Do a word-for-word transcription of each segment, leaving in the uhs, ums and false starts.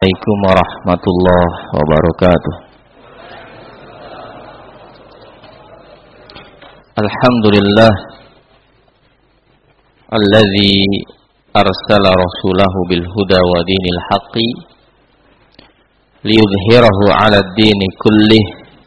Assalamualaikum warahmatullahi wabarakatuh. Alhamdulillah alladzi arsala rasulahu bil huda wa dinil haqqi liyudhhirahu 'ala ad-dini kullih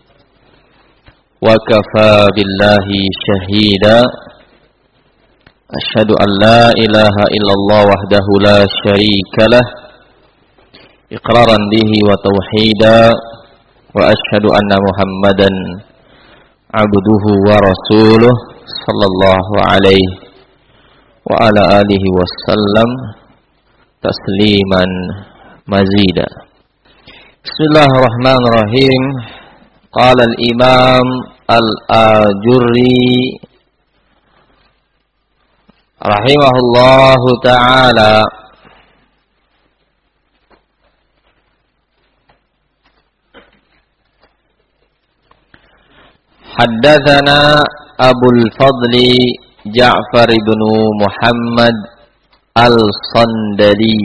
wa kafaa billahi shahida. Asyhadu an la ilaha illallah wahdahu la syarika lah iqraran bihi wa tauhida wa asyhadu anna Muhammadan abduhu wa rasuluh sallallahu alaihi wa ala alihi wasallam tasliman mazida. Bismillahirrahmanirrahim. Qala al-imam al-Ajurri rahimahullahu ta'ala, haddatsana Abul Fadli Ja'far ibn Muhammad al-Sandali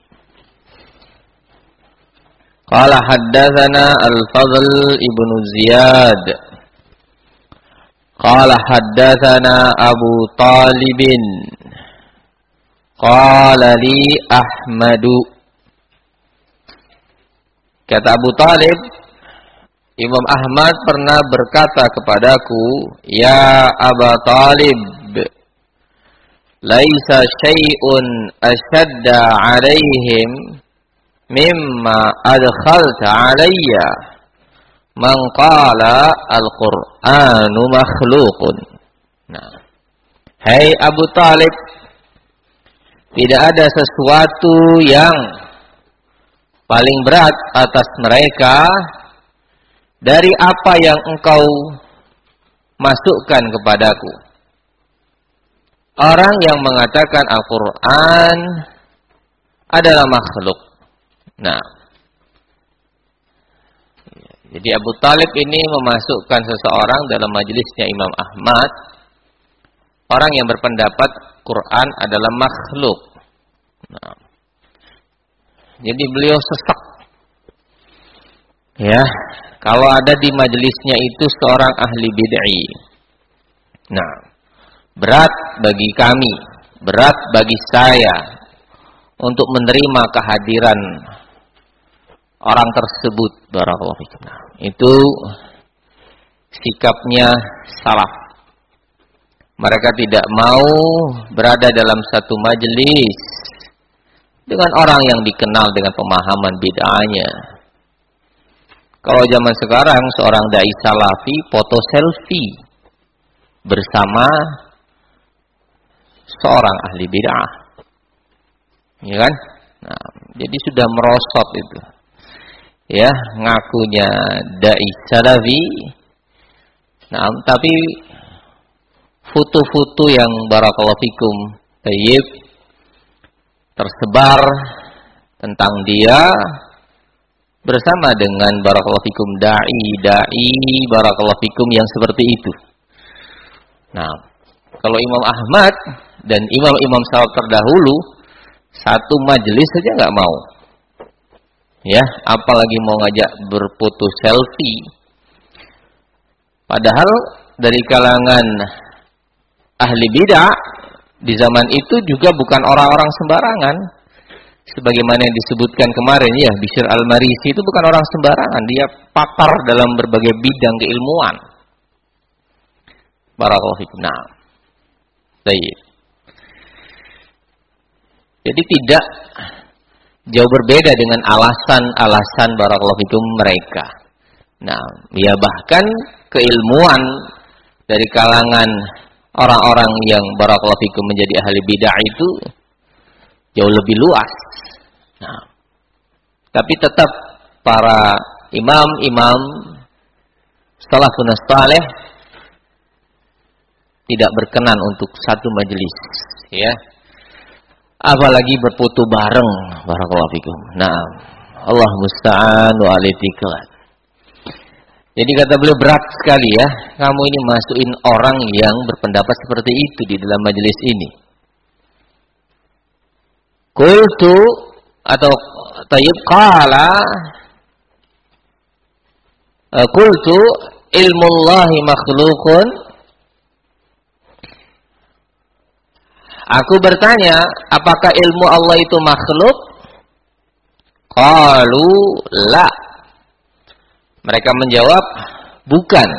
qala haddatsana Al-Fadl ibn Ziyad qala haddatsana Abu Talibin qala li Ahmadu. Kata Abu Talib, Imam Ahmad pernah berkata kepadaku, ya Aba Talib, laisa syai'un ashadda 'alaihim mimma adkhalta 'alayya man qala al-Qur'anu makhluqun. Nah, hai Abu Talib, tidak ada sesuatu yang paling berat atas mereka dari apa yang engkau masukkan kepadaku. Orang yang mengatakan Al-Quran adalah makhluk. Nah, jadi Abu Talib ini memasukkan seseorang dalam majelisnya Imam Ahmad, orang yang berpendapat Quran adalah makhluk. Nah, jadi beliau sesek, ya, kalau ada di majelisnya itu seorang ahli bid'ah. Nah, berat bagi kami, berat bagi saya untuk menerima kehadiran orang tersebut. Barakallahu fikum. Nah, itu sikapnya salaf. Mereka tidak mau berada dalam satu majelis dengan orang yang dikenal dengan pemahaman bid'ahnya. Kalau zaman sekarang seorang dai salafi foto selfie bersama seorang ahli bid'ah, ya kan? Nah, jadi sudah merosot itu, ya, ngakunya dai salafi. Nah, tapi foto-foto yang barakallahu fikum tayyib tersebar tentang dia bersama dengan barakallahu fikum dai dai barakallahu fikum yang seperti itu. Nah, kalau Imam Ahmad dan imam-imam salaf terdahulu satu majelis saja nggak mau, ya, apalagi mau ngajak berfoto selfie. Padahal dari kalangan ahli bidah di zaman itu juga bukan orang-orang sembarangan. Sebagaimana yang disebutkan kemarin, ya, Bishr al-Marisi itu bukan orang sembarangan. Dia pakar dalam berbagai bidang keilmuan. Barakallahu fikum. Nah, baik. Jadi tidak jauh berbeda dengan alasan-alasan barakallahu fikum mereka. Nah, ya, bahkan keilmuan dari kalangan orang-orang yang barakallahu fikum menjadi ahli bidah itu jauh lebih luas. Nah, tapi tetap para imam-imam salafun saleh tidak berkenan untuk satu majelis, ya. Apalagi berfoto bareng, barakallahu fikum. Nah, Allah musta'an wa alaitiklan. Jadi kata beliau, berat sekali ya, kamu ini masukin orang yang berpendapat seperti itu di dalam majelis ini. Qultu, atau Tayyib qala qultu ilmullahi makhluqun. Aku bertanya, apakah ilmu Allah itu makhluk? Qalu la. Mereka menjawab, bukan.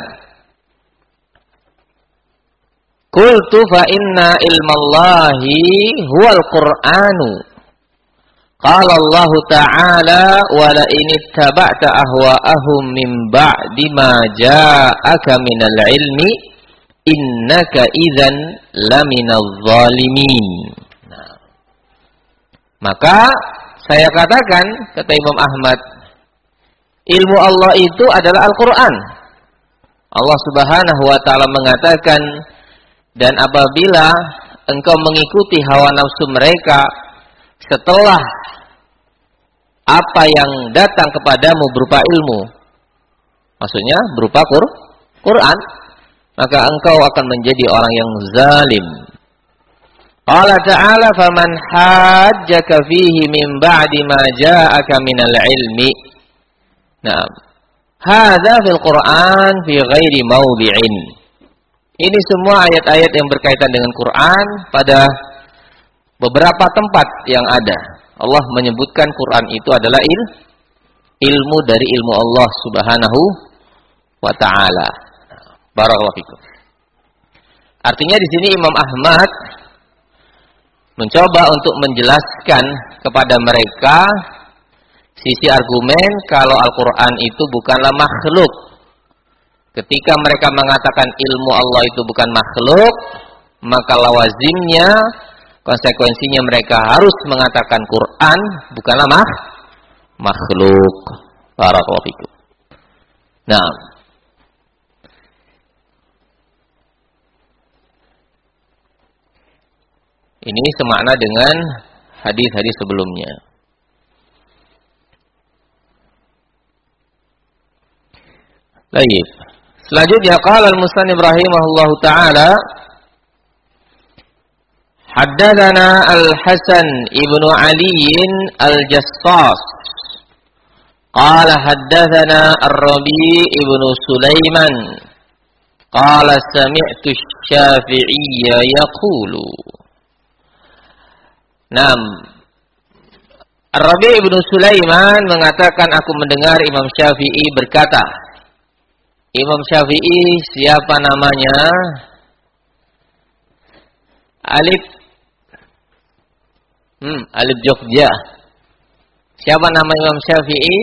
Qultu fa inna ilmallahi huwal Qur'anu. Qala Allah Ta'ala wa la in ittaba'ta ahwa'ahum min ba'di ma ja'aka minal ilmi innaka idzan laminadh zalimin. Nah, maka saya katakan, kata Imam Ahmad, ilmu Allah itu adalah Al-Qur'an. Allah Subhanahu wa taala mengatakan, dan apabila engkau mengikuti hawa nafsu mereka setelah apa yang datang kepadamu berupa ilmu, maksudnya berupa Quran, maka engkau akan menjadi orang yang zalim. Allah Ta'ala faman hajjaka fihi min ba'di ma ja'aka minal ilmi. Nah, hadza fil Qur'an fi ghairi mawdi'in. Ini semua ayat-ayat yang berkaitan dengan Quran pada beberapa tempat yang ada. Allah menyebutkan Quran itu adalah il, ilmu dari ilmu Allah Subhanahu wa taala. Barakallahu fikum. Artinya di sini Imam Ahmad mencoba untuk menjelaskan kepada mereka sisi argumen kalau Al-Quran itu bukanlah makhluk. Ketika mereka mengatakan ilmu Allah itu bukan makhluk, maka lawazimnya, konsekuensinya mereka harus mengatakan Quran bukanlah mak makhluk. Barakallahu fikum. Nah, ini semakna dengan hadis-hadis sebelumnya. Baik. Selanjutnya qala al-musannif rahimahullahu taala haddatsana al-Hasan ibnu Ali al-Jassas qala haddatsana ar-Rabi' ibnu Sulaiman qala sami'tu asy-Syafi'iyya yaqulu. Naam, Ar-Rabi' ibnu Sulaiman mengatakan aku mendengar Imam Syafi'i berkata. Imam Syafi'i siapa namanya? Alif Hmm, Alif Jogja. Siapa nama Imam Syafi'i?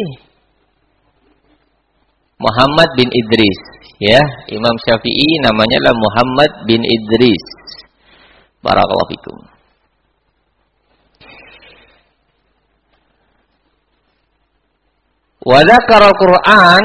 Muhammad bin Idris, ya. Imam Syafi'i namanya adalah Muhammad bin Idris. Barakallahu fikum. Wa dzakara Qur'an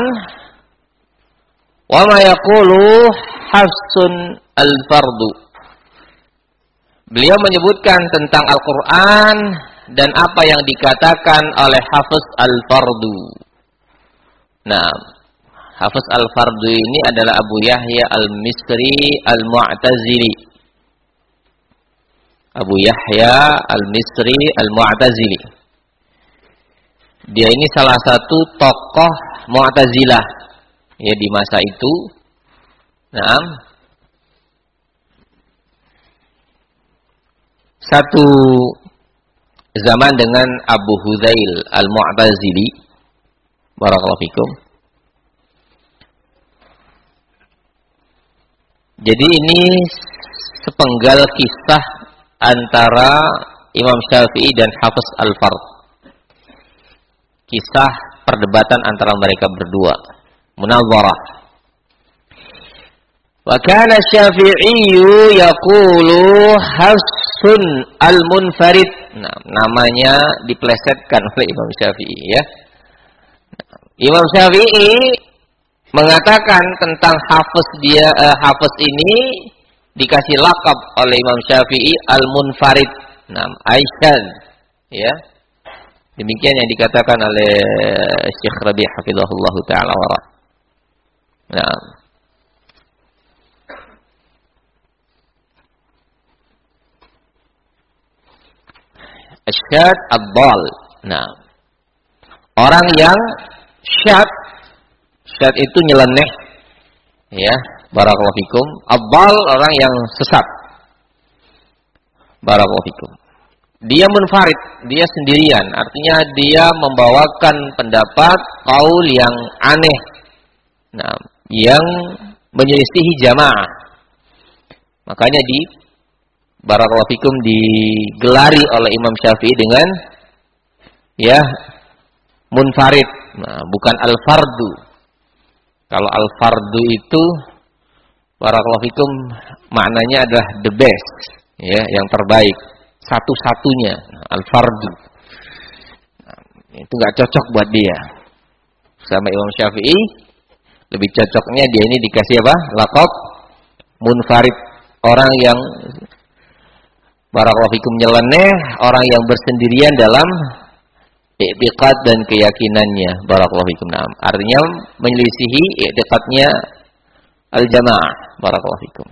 wa ma yaqulu Hafsun al-Fardu. Beliau menyebutkan tentang Al-Qur'an dan apa yang dikatakan oleh Hafiz al-Fardu. Nah, Hafiz al-Fardu ini adalah Abu Yahya al-Misri al-Mu'tazili. Abu Yahya al-Misri al-Mu'tazili. Dia ini salah satu tokoh Mu'tazilah ya di masa itu. Naam. Satu zaman dengan Abu Hudzail al-Mu'tazili. Barakallahu fikum. Jadi ini sepenggal kisah antara Imam Syafi'i dan Hafiz al-Fard. Kisah perdebatan antara mereka berdua. Munazarah. Wa kana Syafi'i yaqulu Hafsun al-Munfarid. Nah, namanya diplesetkan oleh Imam Syafi'i ya. Imam Syafi'i mengatakan tentang Hafiz dia eh, Hafiz ini dikasih lakab oleh Imam Syafi'i al-Munfarid. Nah, Aisyah ya. Demikian yang dikatakan oleh Syekh Rabi' hafizahullah taala wa. Nah, Asyad ad-Dal. Nah, Orang yang syad, syad itu nyeleneh, ya, barakallahu fikum. Adhal, orang yang sesat. Barakallahu fikum. Dia munfarid, dia sendirian, artinya dia membawakan pendapat qaul yang aneh. Nah, yang menyelisihi jamaah. Makanya di barakallahu fikum digelari oleh Imam Syafi'i dengan ya munfarid. Nah, bukan al-fardu. Kalau al-fardu itu barakallahu fikum maknanya adalah the best, ya, yang terbaik, satu-satunya. Nah, al-fardu. Nah, itu enggak cocok buat dia. Sama Imam Syafi'i lebih cocoknya dia ini dikasih apa? Laqab munfarid, orang yang barakallahu fikum nyeleneh, orang yang bersendirian dalam i'tiqad dan keyakinannya. Barakallahu fikum. Nah, artinya menyelisihi i'tiqadnya al-jamaah. Barakallahu fikum.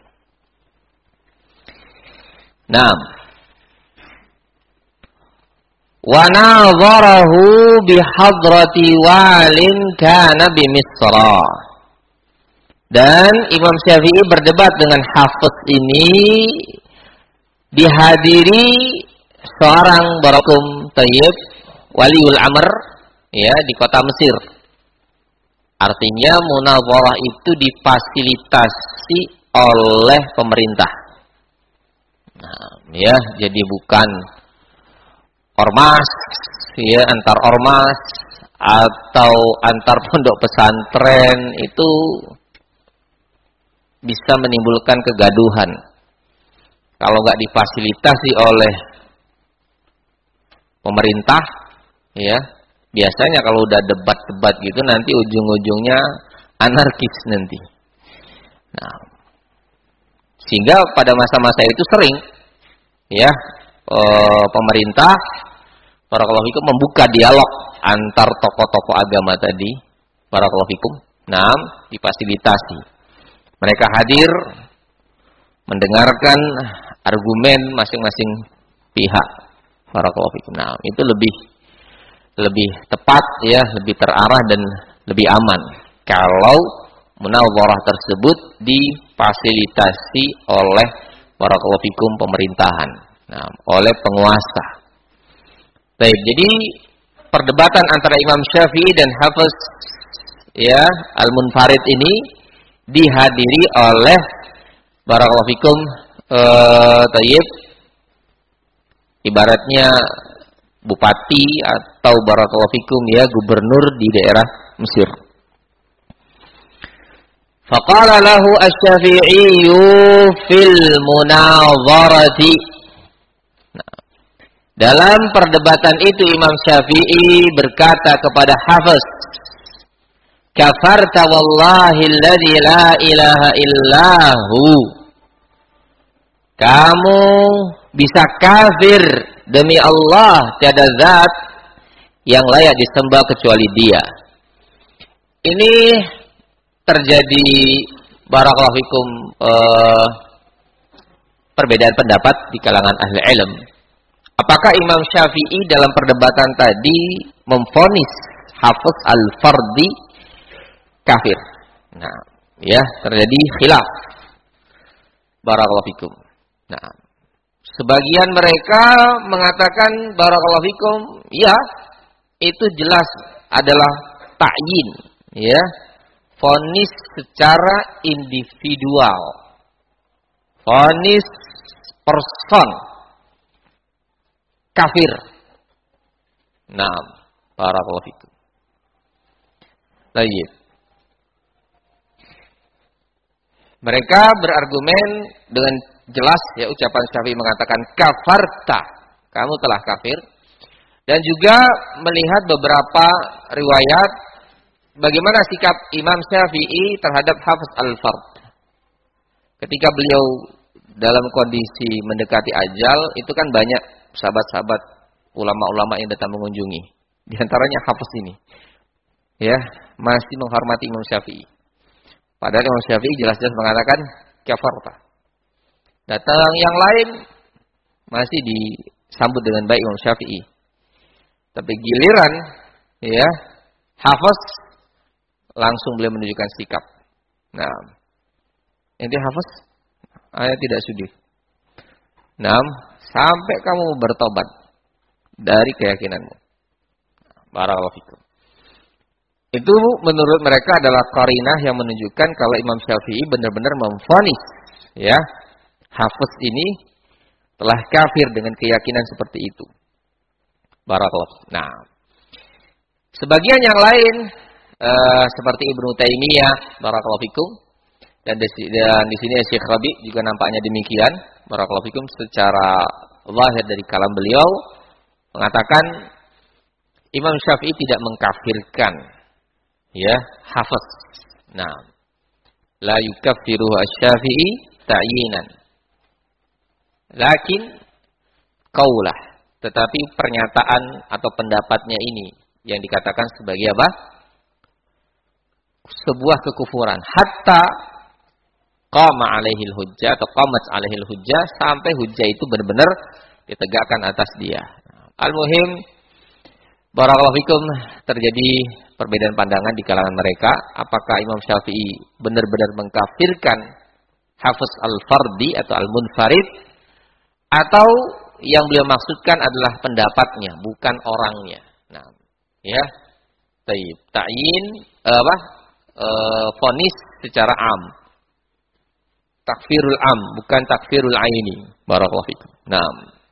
Nah, wa nadharahu bi hadrati walin kana bi Misra. Dan Imam Syafi'i berdebat dengan Hafiz ini dihadiri seorang barakum tayyib waliul amr, ya, di kota Mesir. Artinya munazarah itu difasilitasi oleh pemerintah. Nah, ya, jadi bukan ormas, ya, antar ormas atau antar pondok pesantren, itu bisa menimbulkan kegaduhan kalau nggak difasilitasi oleh pemerintah, ya. Biasanya kalau udah debat-debat gitu nanti ujung-ujungnya anarkis nanti. Nah, sehingga pada masa-masa itu sering, ya, e, pemerintah barakallahu fikum membuka dialog antar tokoh-tokoh agama tadi, barakallahu fikum. Nah, difasilitasi. Mereka hadir mendengarkan argumen masing-masing pihak. Barakallahu fikum. Nah, itu lebih lebih tepat, ya, lebih terarah dan lebih aman kalau munazarah tersebut difasilitasi oleh barakallahu fikum pemerintahan. Nah, oleh penguasa. Baik, jadi perdebatan antara Imam Syafi'i dan Hafiz, ya, al-munfarid ini dihadiri oleh barakallahu fikum eh tayyib, ibaratnya bupati atau barakallahu fikum, ya, gubernur di daerah Mesir. Faqala lahu asy-Syafi'i fil munazarati. Nah, dalam perdebatan itu Imam Syafi'i berkata kepada Hafiz, kafarta wallahi alladzi la ilaha illahu. Kamu bisa kafir demi Allah, tiada zat yang layak disembah kecuali Dia. Ini terjadi barakallahu fikum eh, perbedaan pendapat di kalangan ahli ilm. Apakah Imam Syafi'i dalam perdebatan tadi memvonis Hafiz al-Fardi kafir? Nah, ya, terjadi khilaf. Barakallahu fikum. Nah, sebagian mereka mengatakan barakallahu fikum, ya, itu jelas adalah ta'yin, ya, vonis secara individual, vonis person kafir. Nah, barakallahu fikum. Baik. Mereka berargumen dengan jelas, ya, ucapan Syafi'i mengatakan kafarta, kamu telah kafir. Dan juga melihat beberapa riwayat bagaimana sikap Imam Syafi'i terhadap Hafiz al-Fard. Ketika beliau dalam kondisi mendekati ajal, itu kan banyak sahabat-sahabat ulama-ulama yang datang mengunjungi. Di antaranya Hafiz ini, ya, masih menghormati Imam Syafi'i. Padahal Imam Syafi'i jelas-jelas mengatakan kafarta. Datang yang lain masih disambut dengan baik Imam Syafi'i. Tapi giliran ya, hafaz, langsung beliau menunjukkan sikap. Nah, ente hafaz, ayat tidak sudi. Nah, sampai kamu bertobat dari keyakinanmu. Barakallahu fikum. Itu menurut mereka adalah qarinah yang menunjukkan kalau Imam Syafi'i benar-benar memvonis, ya, hafaz ini telah kafir dengan keyakinan seperti itu. Barakallahu. Nah, sebagian yang lain uh, seperti Ibnu Taimiyah, barakallahu fikum, dan di, dan di sini Syekh Rabi juga nampaknya demikian, barakallahu fikum, secara zahir dari kalam beliau mengatakan Imam Syafi'i tidak mengkafirkan, ya, hafaz. Nah, la yukaffiruhu asy-Syafi'i ta'yinan. Lakin qaulah, tetapi pernyataan atau pendapatnya ini yang dikatakan sebagai apa? Sebuah kekufuran. Hatta qama alaihil hujjah atau qamat alaihil hujjah, sampai hujjah itu benar-benar ditegakkan atas dia. Al-muhim, barakallahu fikum, terjadi perbedaan pandangan di kalangan mereka. Apakah Imam Syafi'i benar-benar mengkafirkan hafaz al-fardi atau al-munfarid, atau yang beliau maksudkan adalah pendapatnya, bukan orangnya. Nah, ya, taib, ta'yin, apa, e, vonis secara am, takfirul am, bukan takfirul aini. Barakallahu fikum. Nah,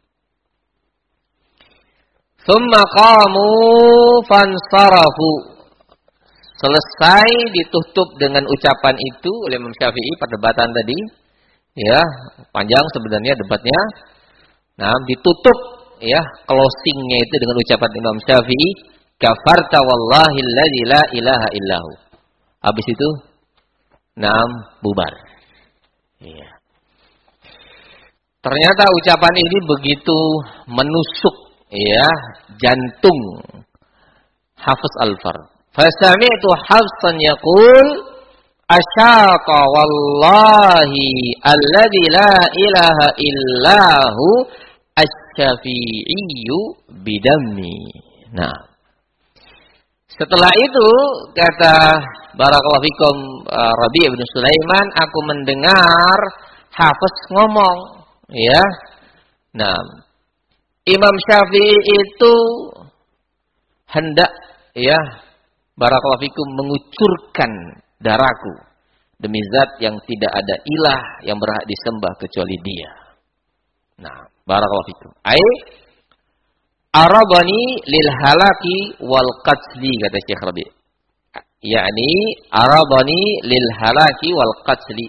summa qamu fansarafu. Selesai ditutup dengan ucapan itu oleh Imam Syafi'i, perdebatan tadi, ya, panjang sebenarnya debatnya. Nah, ditutup, ya, closingnya itu dengan ucapan Imam Syafi'i, kafarta wallahi alladzi la ilaha illahu. Habis itu, nah, bubar. Iya. Ternyata ucapan ini begitu menusuk, ya, jantung Hafiz Al-Fard. Fasami'tu Hafsan yaqul asyaqa wallahi alladzi la ilaha illahu asy-Syafi'iyyu bidammi. Nah, setelah itu kata barakallahu fikum uh, Rabi' bin Sulaiman, aku mendengar Hafiz ngomong, ya. Nah, Imam Syafi'i itu hendak, ya, barakallahu fikum, mengucurkan darahku demi zat yang tidak ada ilah yang berhak disembah kecuali dia. Nah, barakallahu fikum. Ai arabani lil halaki wal qatli, kata Syekh Rabi. Yakni arabani lil halaki wal qatli.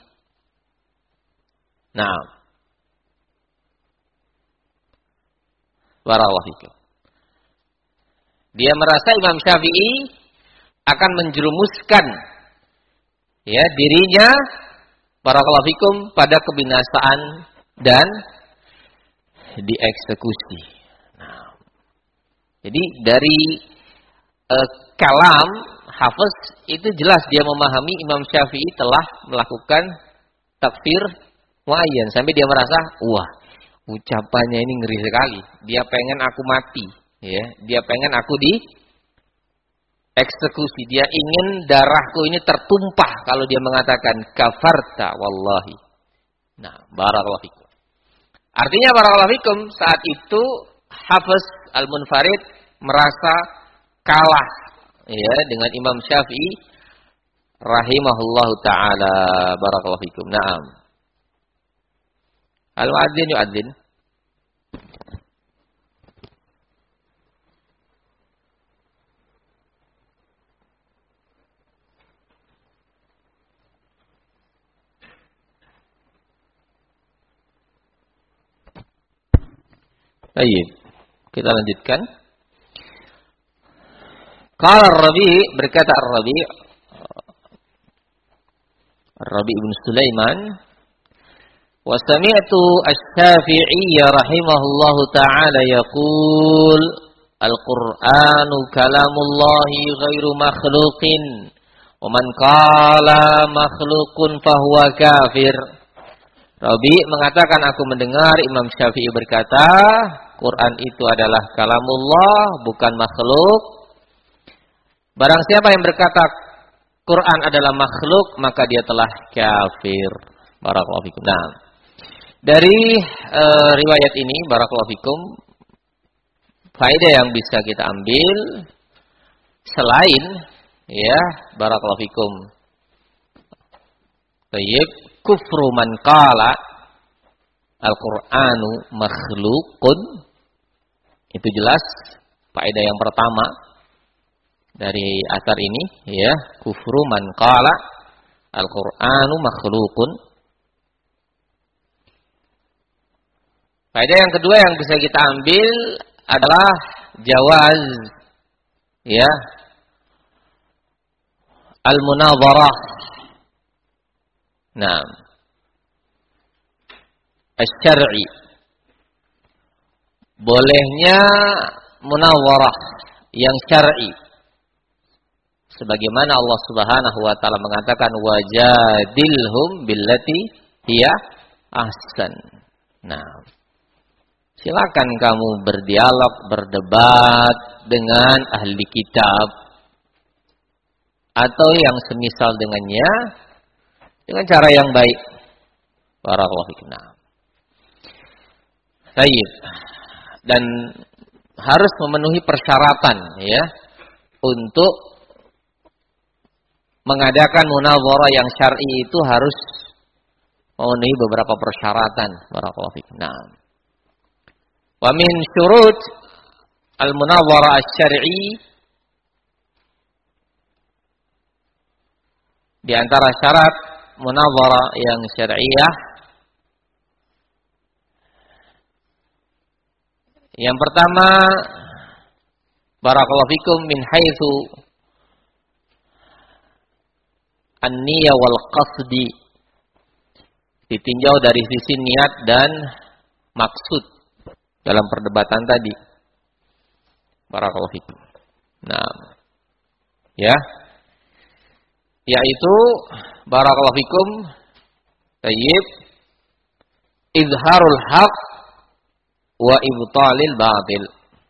Nah, barakallahu fikum. Dia merasa Imam Syafi'i akan menjerumuskan, ya, dirinya, barakallahu fikum, pada kebinasaan dan dieksekusi. Nah, jadi dari uh, kalam Hafiz itu jelas dia memahami Imam Syafi'i telah melakukan takfir muayyan, sampai dia merasa, wah, ucapannya ini ngeri sekali. Dia pengen aku mati, ya. Dia pengen aku di eksekusi. Dia ingin darahku ini tertumpah kalau dia mengatakan kafarta wallahi. Nah, barakallahu fikum. Artinya barakallahu fikum, saat itu Hafiz Al-Munfarid merasa kalah, ya, dengan Imam Syafi'i rahimahullahu taala. Barakallahu fikum. Naam. Al-muadzin yu'adzin. Baik, kita lanjutkan. Qala Ar-Rabi', berkata Ar-Rabi', Ar-Rabi' bin Sulaiman, wa sami'tu Asy-Syafi'i rahimahullahu ta'ala yaqul al-Qur'anu kalamullahi ghairu makhluqin wa man qala makhluqun fahuwa kafir. Rabi mengatakan, aku mendengar Imam Syafi'i berkata, Quran itu adalah kalamullah, bukan makhluk. Barang siapa yang berkata Quran adalah makhluk, maka dia telah kafir. Barakallahu fikum. Nah, dari e, riwayat ini, barakallahu fikum, faedah yang bisa kita ambil selain ya, barakallahu fikum, tayyib, kufru man qala Al-Qur'anu makhlukun, itu jelas faedah yang pertama dari asar ini, ya, kufru man qala Al-Qur'anu makhlukun. Faedah yang kedua yang bisa kita ambil adalah jawaz, ya, al-munadharah. Nah, asy-syar'i, bolehnya munadharah yang syar'i. Sebagaimana Allah Subhanahu wa taala mengatakan wajadilhum billati hiya ahsan. Nah, silakan kamu berdialog, berdebat dengan ahli kitab atau yang semisal dengannya dengan cara yang baik. Barakallahu fikum. Baik. Dan harus memenuhi persyaratan, ya, untuk mengadakan munadharah yang syar'i itu harus memenuhi beberapa persyaratan. Barakallahu fikum. Nah, wa min syurut al-munadharah asy-syar'i, di antara syarat munadharah yang syar'iyah, yang pertama, barakallahu fikum, min haitsu an-niyah wal qasdi, ditinjau dari sisi niat dan maksud dalam perdebatan tadi. Barakallahu fikum. Nah, ya, yaitu barakallahu fikum, tayyib, izharul haq wa ibtalil batil,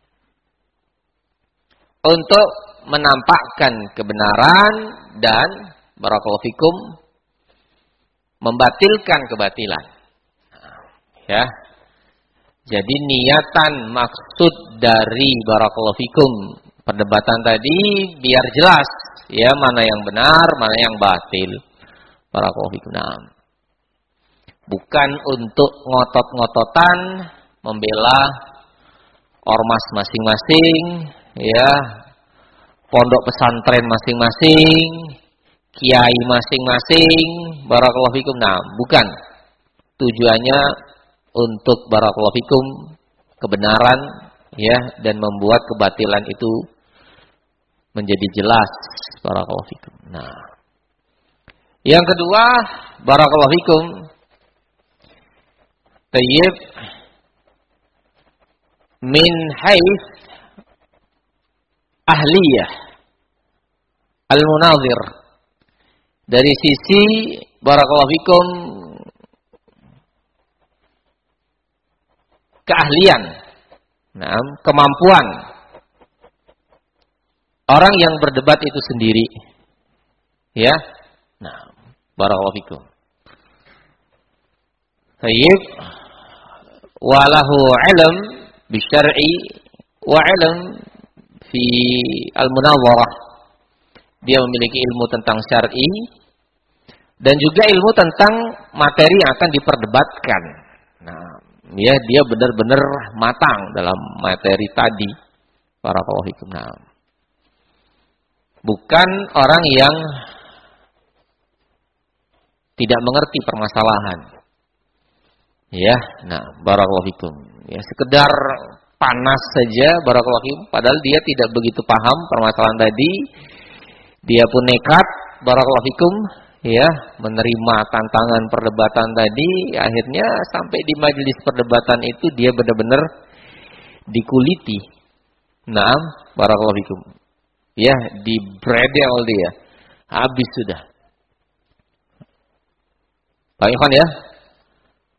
untuk menampakkan kebenaran dan barakallahu fikum membatilkan kebatilan. Ya. Jadi niatan maksud dari barakallahu fikum perdebatan tadi biar jelas, ya, mana yang benar, mana yang batil. Barakallahu fikum. Nah, bukan untuk ngotot-ngototan membela ormas masing-masing, ya, pondok pesantren masing-masing, kiai masing-masing, barakallahu fikum. Nah, bukan. Tujuannya untuk barakallahu fikum kebenaran, ya, dan membuat kebatilan itu menjadi jelas. Barakallahu fikum. Nah, yang kedua, barakallahu fikum, tayyib, min haits ahliyah al-munazir, dari sisi barakallahu fikum keahlian, nah, kemampuan orang yang berdebat itu sendiri, ya. Nah, barakallahu fikum. Tayyib, walahu ilm bisyar'i wa ilm fi al-munawwarah. Dia memiliki ilmu tentang syar'i dan juga ilmu tentang materi yang akan diperdebatkan. Nah, ya, dia benar-benar matang dalam materi tadi. Barakallahu fikum. Nah, bukan orang yang tidak mengerti permasalahan. Ya, nah, barakallahu fikum. Ya, sekedar panas saja, barakallahu fikum, padahal dia tidak begitu paham permasalahan tadi. Dia pun nekat, barakallahu fikum, ya, menerima tantangan perdebatan tadi. Akhirnya sampai di majelis perdebatan itu dia benar-benar dikuliti. Nah, barakallahu fikum. Ya, dibredel dia. Habis sudah. Pak Ikhwan, ya.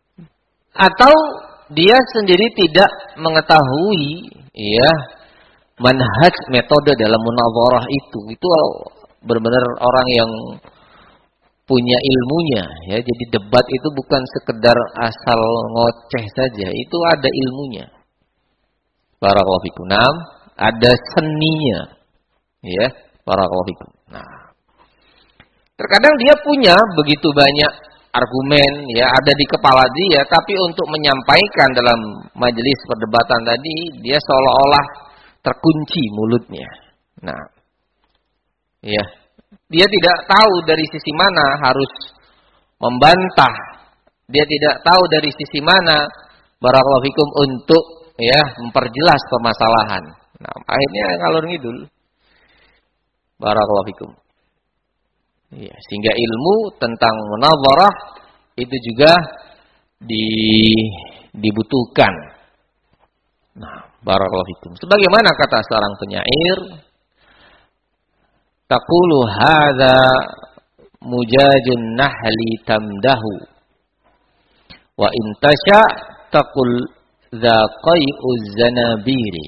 Atau dia sendiri tidak mengetahui, ya, manhaj metode dalam munadharah itu itu benar-benar orang yang punya ilmunya ya. Jadi debat itu bukan sekedar asal ngoceh saja, itu ada ilmunya. Barakallahu fikum. Naam, ada seninya. Ya, barakallahu fikum. Nah, terkadang dia punya begitu banyak argumen ya ada di kepala dia, tapi untuk menyampaikan dalam majelis perdebatan tadi dia seolah-olah terkunci mulutnya. Nah, ya, dia tidak tahu dari sisi mana harus membantah. Dia tidak tahu dari sisi mana barakallahu fikum untuk ya memperjelas permasalahan. Nah, akhirnya ngalor ngidul. Barakallahu fikum. Ya, sehingga ilmu tentang munadharah itu juga di, dibutuhkan. Nah, barakallahu fikum. Sebagaimana kata seorang penyair, taqulu hadza mujajun nahli tamdahu wa in tasha taqul dza qai'uz zanabiri.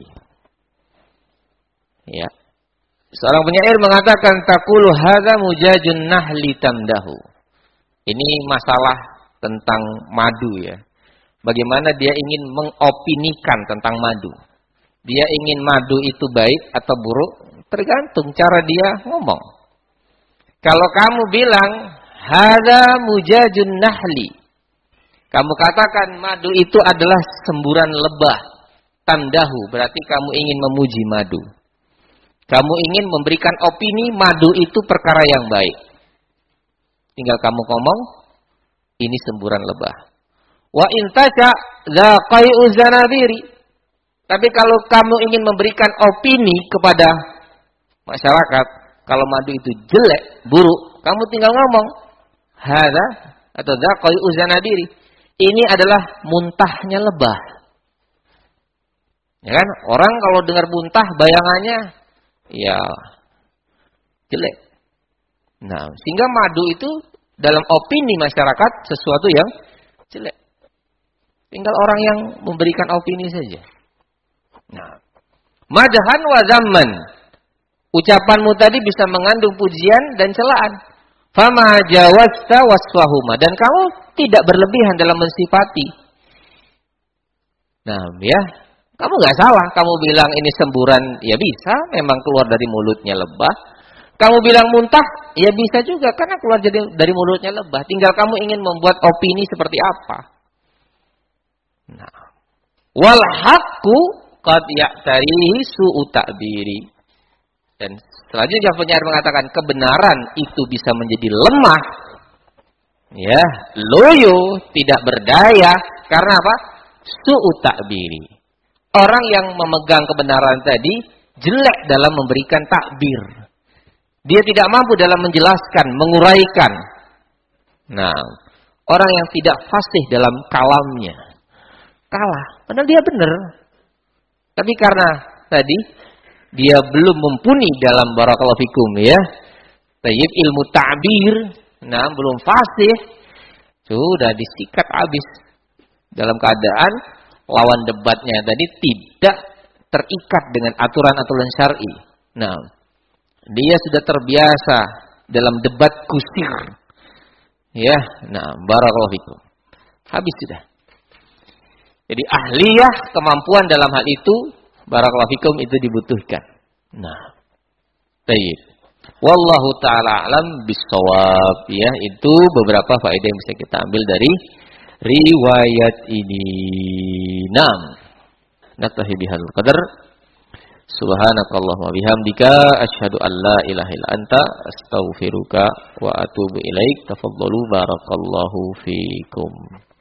Ya. Seorang penyair mengatakan taqulu hadza mujajun nahli tamdahu. Ini masalah tentang madu ya. Bagaimana dia ingin mengopinikan tentang madu. Dia ingin madu itu baik atau buruk, tergantung cara dia ngomong. Kalau kamu bilang hadza mujajun nahli, kamu katakan madu itu adalah semburan lebah, tamdahu, berarti kamu ingin memuji madu. Kamu ingin memberikan opini madu itu perkara yang baik. Tinggal kamu ngomong, ini semburan lebah. Wa intasha za qai'uz zanabiri. Tapi kalau kamu ingin memberikan opini kepada masyarakat, kalau madu itu jelek, buruk, kamu tinggal ngomong hadza atau za qai'uz zanabiri. Ini adalah muntahnya lebah. Ya kan? Orang kalau dengar muntah bayangannya ya jelek. Nah, sehingga madu itu dalam opini masyarakat sesuatu yang jelek. Tinggal orang yang memberikan opini saja. Nah, madhan wa zamman. Ucapanmu tadi bisa mengandung pujian dan celaan. Fama jawazta wasfahuma, dan kamu tidak berlebihan dalam mensifati. Nah, ya, kamu nggak salah. Kamu bilang ini semburan, ya bisa, memang keluar dari mulutnya lebah. Kamu bilang muntah, ya bisa juga, karena keluar dari, dari mulutnya lebah. Tinggal kamu ingin membuat opini seperti apa. Nah, wal haqqu qad ya'tarihi su'u ta'biri. Dan selanjutnya penyair mengatakan kebenaran itu bisa menjadi lemah, ya, loyo, tidak berdaya, karena apa? Su'u ta'biri. Orang yang memegang kebenaran tadi jelek dalam memberikan takbir. Dia tidak mampu dalam menjelaskan, menguraikan. Nah, orang yang tidak fasih dalam kalamnya kalah. Padahal dia benar. Tapi karena tadi dia belum mumpuni dalam barakallahu fikum ya. Tayyib ilmu ta'bir, nah belum fasih. Sudah disikat habis. Dalam keadaan lawan debatnya tadi tidak terikat dengan aturan-aturan syar'i. Nah, dia sudah terbiasa dalam debat kusir. Ya, nah barakallahu fikum. Habis sudah. Jadi ahliyah, kemampuan dalam hal itu barakallahu fikum itu dibutuhkan. Nah, baik. Wallahu taala alam bissawab ya, itu beberapa faedah yang bisa kita ambil dari riwayat ini. Naam. Naktahi bihadzal qadar. Subhanakallahumma bihamdika asyhadu an la ilaha illa anta astaghfiruka wa atubu ilaik. Tafadhalu barakallahu fikum.